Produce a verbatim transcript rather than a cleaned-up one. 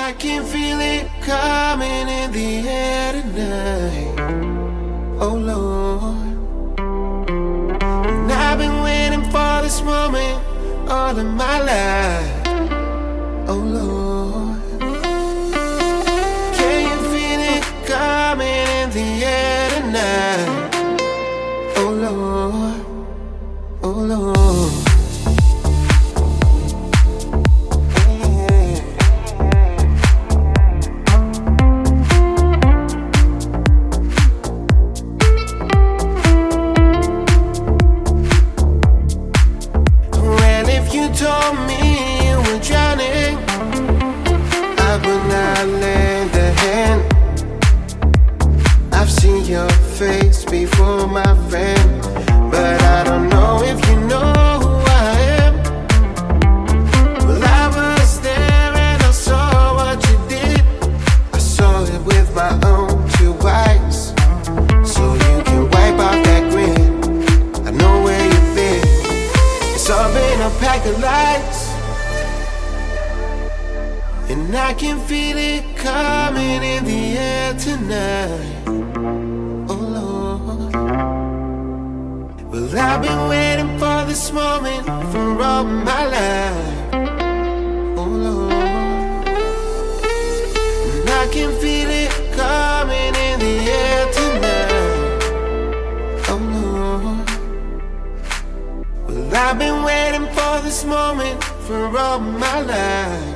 I can feel it coming in the air tonight. Oh Lord, and I've been waiting for this moment all of my life. Oh Lord, can you feel it coming in the air tonight? Oh Lord, oh Lord. You told me you were drowning, I would not lend a hand. I've seen your face before, my friend, but I don't know if you know who I am. Well, I was there and I saw what you did. I saw it with my own two eyes, so you can wipe off that grin. I know where you've been. It's all been a pack of lies, and I can feel it coming in the air tonight. Oh Lord, well, I've been waiting for this moment for all my life. Oh Lord, and I can feel it coming in the air tonight. Oh Lord, well, I've been waiting for this moment for all my life.